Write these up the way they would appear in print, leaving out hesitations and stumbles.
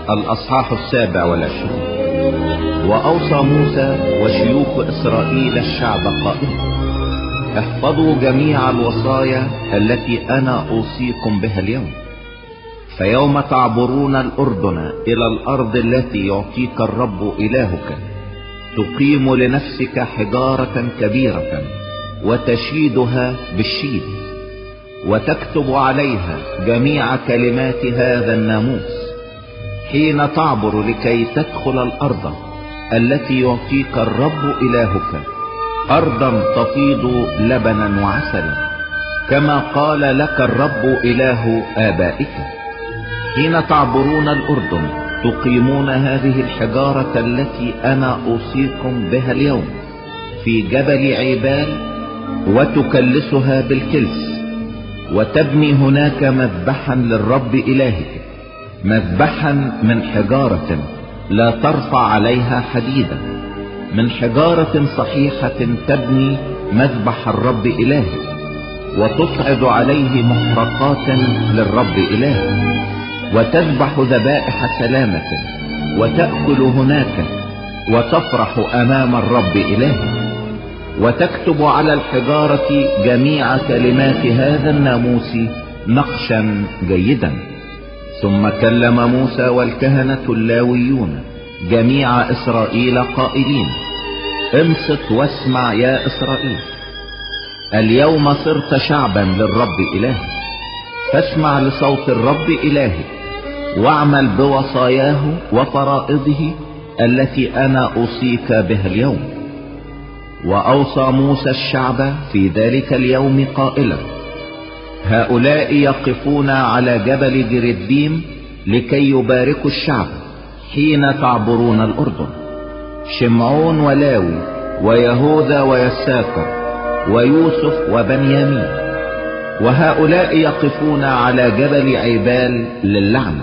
الأصحاح 27. وأوصى موسى وشيوخ إسرائيل الشعب قائلا: احفظوا جميع الوصايا التي أنا أوصيكم بها اليوم. فيوم تعبرون الأردن إلى الأرض التي يعطيك الرب إلهك، تقيم لنفسك حجارة كبيرة وتشيدها بالشيد، وتكتب عليها جميع كلمات هذا الناموس حين تعبر لكي تدخل الأرض التي يعطيك الرب إلهك، أرضا تفيض لبنا وعسلا، كما قال لك الرب إله آبائك. حين تعبرون الأردن تقيمون هذه الحجارة التي أنا أوصيكم بها اليوم في جبل عيبال، وتكلسها بالكلس، وتبني هناك مذبحا للرب إلهك، مذبحا من حجارة لا ترفع عليها حديدا، من حجارة صحيحة تبني مذبح الرب إلهك، وتصعد عليه محرقات للرب إلهك، وتذبح ذبائح سلامة، وتأكل هناك وتفرح أمام الرب إلهك. وتكتب على الحجارة جميع كلمات هذا الناموس نقشا جيدا. ثم كلم موسى والكهنة اللاويون جميع إسرائيل قائلين: انصت واسمع يا إسرائيل، اليوم صرت شعبا للرب إلهك، فاسمع لصوت الرب إلهك، واعمل بوصاياه وفرائضه التي أنا أوصيك بها اليوم. وأوصى موسى الشعب في ذلك اليوم قائلا: هؤلاء يقفون على جبل جريديم لكي يباركوا الشعب حين تعبرون الأردن: شمعون ولاوي ويهوذا ويساكر ويوسف وبنيامين. وهؤلاء يقفون على جبل عيبال للعنة: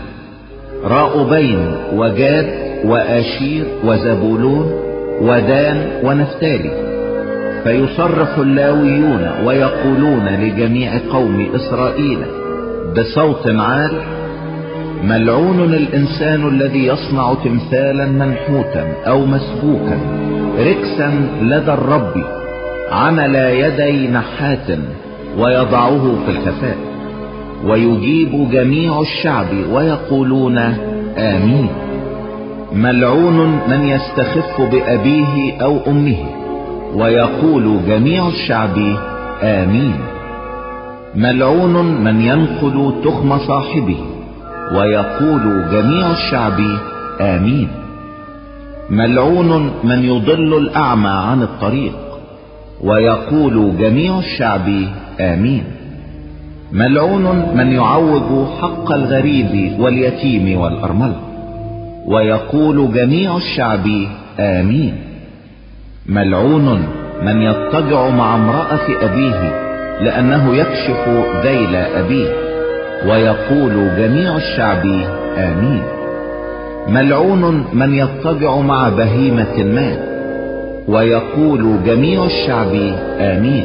راؤبين وجاد وآشير وزبولون ودان ونفتالي. فيصرخ اللاويون ويقولون لجميع قوم إسرائيل بصوت عال: ملعون الإنسان الذي يصنع تمثالا منحوتا أو مسبوكا ركسا لدى الرب، عمل يدي نحات ويضعه في الخفاء. ويجيب جميع الشعب ويقولون آمين. ملعون من يستخف بأبيه أو أمه، ويقول جميع الشعب آمين. ملعون من ينقل تخم صاحبه، ويقول جميع الشعب آمين. ملعون من يضل الأعمى عن الطريق، ويقول جميع الشعب آمين. ملعون من يعوج حق الغريب واليتيم والأرملة، ويقول جميع الشعب آمين. ملعون من يضطجع مع امرأة أبيه لأنه يكشف ذيل أبيه، ويقول جميع الشعب آمين. ملعون من يضطجع مع بهيمة ما، ويقول جميع الشعب آمين.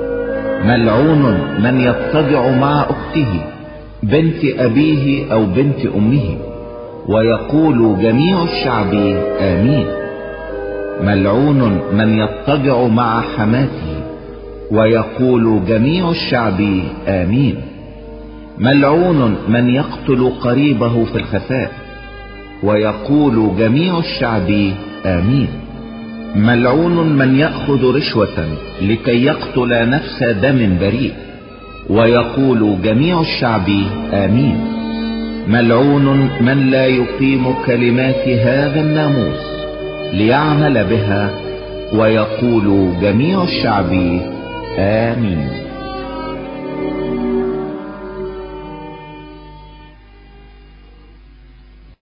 ملعون من يضطجع مع أخته بنت أبيه أو بنت أمه، ويقول جميع الشعب آمين. ملعون من يضطجع مع حماته، ويقول جميع الشعب آمين. ملعون من يقتل قريبه في الخفاء، ويقول جميع الشعب آمين. ملعون من يأخذ رشوة لكي يقتل نفس دم بريء، ويقول جميع الشعب آمين. ملعون من لا يقيم كلمات هذا الناموس ليعمل بها، ويقول جميع الشعب آمين.